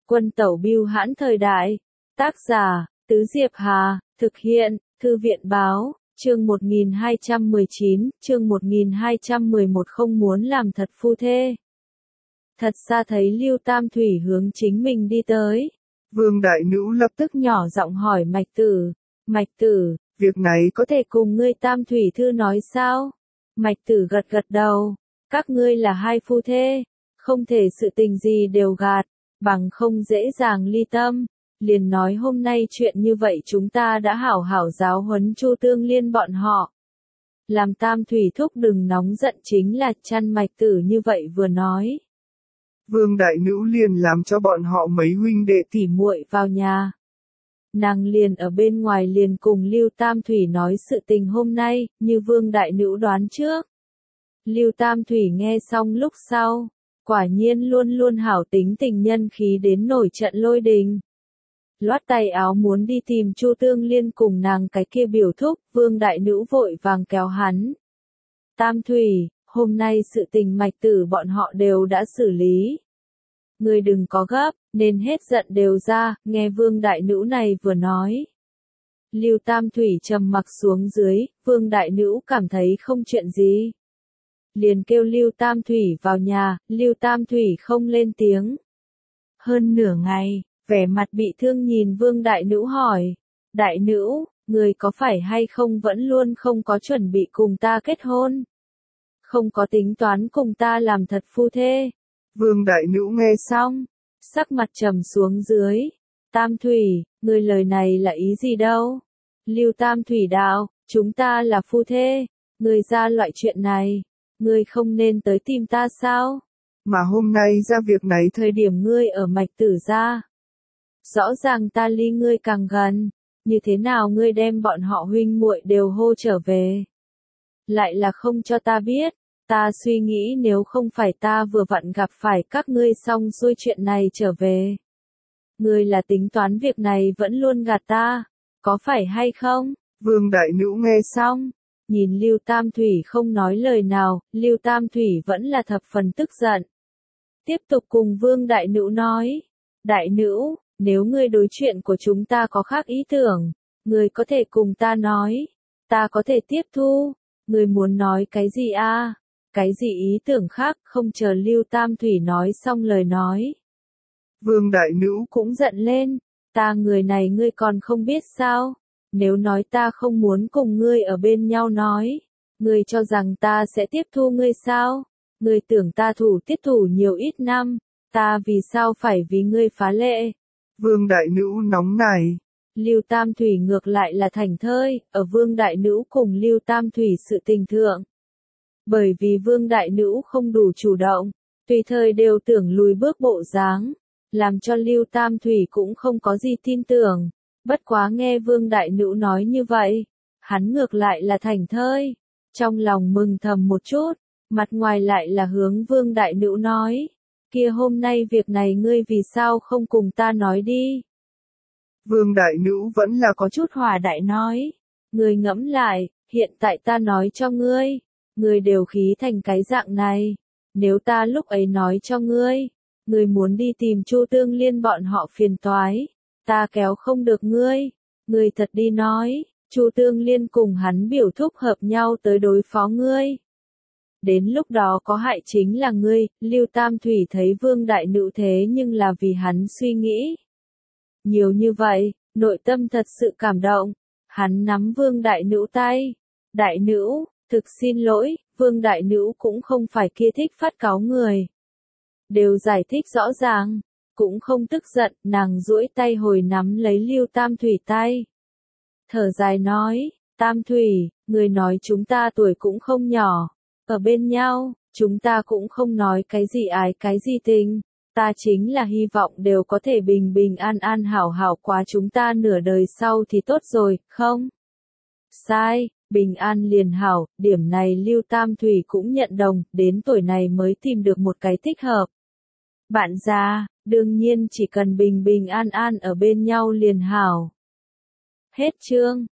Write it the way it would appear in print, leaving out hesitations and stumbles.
Quân tẩu bưu hãn thời đại. Tác giả, Tứ Diệp Hà, thực hiện, Thư viện báo, chương 1211 không muốn làm thật phu thê. Thật ra thấy Lưu Tam Thủy hướng chính mình đi tới. Vương Đại Nữ lập Tức nhỏ giọng hỏi Mạch Tử, việc này có thể cùng ngươi Tam Thủy Thư nói sao? Mạch Tử gật gật đầu, các ngươi là hai phu thê, không thể sự tình gì đều gạt, bằng không dễ dàng ly tâm. Liền nói hôm nay chuyện như vậy chúng ta đã hảo hảo giáo huấn Chu Tương Liên bọn họ. Làm Tam Thủy Thúc đừng nóng giận chính là chăn Mạch Tử như vậy vừa nói. Vương Đại Nữ liền làm cho bọn họ mấy huynh đệ tỉ muội vào nhà. Nàng liền ở bên ngoài liền cùng Lưu Tam Thủy nói sự tình hôm nay, như Vương Đại Nữ đoán trước. Lưu Tam Thủy nghe xong lúc sau, quả nhiên luôn luôn hảo tính tình nhân khí đến nổi trận lôi đình. Loát tay áo muốn đi tìm Chu Tương Liên cùng nàng cái kia biểu thúc, Vương Đại Nữ vội vàng kéo hắn. Tam Thủy, hôm nay sự tình Mạch Tử bọn họ đều đã xử lý. Ngươi đừng có gấp, nên hết giận đều ra, nghe Vương Đại Nữ này vừa nói. Lưu Tam Thủy trầm mặc xuống dưới, Vương Đại Nữ cảm thấy không chuyện gì. Liền kêu Lưu Tam Thủy vào nhà, Lưu Tam Thủy không lên tiếng. Hơn nửa ngày, vẻ mặt bị thương nhìn Vương Đại Nữ hỏi. Đại Nữ, người có phải hay không vẫn luôn không có chuẩn bị cùng ta kết hôn? Không có tính toán cùng ta làm thật phu thê. Vương Đại Nữ nghe xong, sắc mặt trầm xuống dưới. Tam Thủy, người lời này là ý gì đâu? Lưu Tam Thủy đạo, chúng ta là phu thê, người ra loại chuyện này, ngươi không nên tới tìm ta sao? Mà hôm nay ra việc này thời điểm ngươi ở Mạch Tử gia. Rõ ràng ta ly ngươi càng gần, như thế nào ngươi đem bọn họ huynh muội đều hô trở về? Lại là không cho ta biết. Ta suy nghĩ nếu không phải ta vừa vặn gặp phải các ngươi xong xuôi chuyện này trở về. Ngươi là tính toán việc này vẫn luôn gạt ta, có phải hay không? Vương Đại Nữ nghe xong, nhìn Lưu Tam Thủy không nói lời nào, Lưu Tam Thủy vẫn là thập phần tức giận. Tiếp tục cùng Vương Đại Nữ nói, Đại Nữ, nếu ngươi đối chuyện của chúng ta có khác ý tưởng, ngươi có thể cùng ta nói, ta có thể tiếp thu, ngươi muốn nói cái gì a? Cái gì ý tưởng khác không chờ Lưu Tam Thủy nói xong lời nói. Vương Đại Nữ cũng giận lên, ta người này ngươi còn không biết sao, nếu nói ta không muốn cùng ngươi ở bên nhau nói, ngươi cho rằng ta sẽ tiếp thu ngươi sao, ngươi tưởng ta thủ tiết thủ nhiều ít năm, ta vì sao phải vì ngươi phá lệ. Vương Đại Nữ nóng này. Lưu Tam Thủy ngược lại là thành thơi, ở Vương Đại Nữ cùng Lưu Tam Thủy sự tình thượng. Bởi vì Vương Đại Nữ không đủ chủ động, tùy thời đều tưởng lùi bước bộ dáng, làm cho Lưu Tam Thủy cũng không có gì tin tưởng. Bất quá nghe Vương Đại Nữ nói như vậy, hắn ngược lại là thành thơi, trong lòng mừng thầm một chút, mặt ngoài lại là hướng Vương Đại Nữ nói, kia hôm nay việc này ngươi vì sao không cùng ta nói đi. Vương Đại Nữ vẫn là có chút hòa đại nói, ngươi ngẫm lại, hiện tại ta nói cho ngươi. Ngươi đều khí thành cái dạng này, nếu ta lúc ấy nói cho ngươi, ngươi muốn đi tìm Chu Tương Liên bọn họ phiền toái, ta kéo không được ngươi, ngươi thật đi nói, Chu Tương Liên cùng hắn biểu thúc hợp nhau tới đối phó ngươi. Đến lúc đó có hại chính là ngươi, Lưu Tam Thủy thấy Vương Đại Nữ thế nhưng là vì hắn suy nghĩ. Nhiều như vậy, nội tâm thật sự cảm động, hắn nắm Vương Đại Nữ tay, Đại Nữ. Thực xin lỗi, Vương Đại Nữ cũng không phải kia thích phát cáu người. Đều giải thích rõ ràng, cũng không tức giận, nàng duỗi tay hồi nắm lấy Lưu Tam Thủy tay. Thở dài nói, Tam Thủy, người nói chúng ta tuổi cũng không nhỏ, ở bên nhau, chúng ta cũng không nói cái gì ái cái gì tình, ta chính là hy vọng đều có thể bình bình an an hảo hảo qua chúng ta nửa đời sau thì tốt rồi, không? Sai. Bình an liền hảo, điểm này Lưu Tam Thủy cũng nhận đồng, đến tuổi này mới tìm được một cái thích hợp. Bạn già, đương nhiên chỉ cần bình bình an an ở bên nhau liền hảo. Hết chương.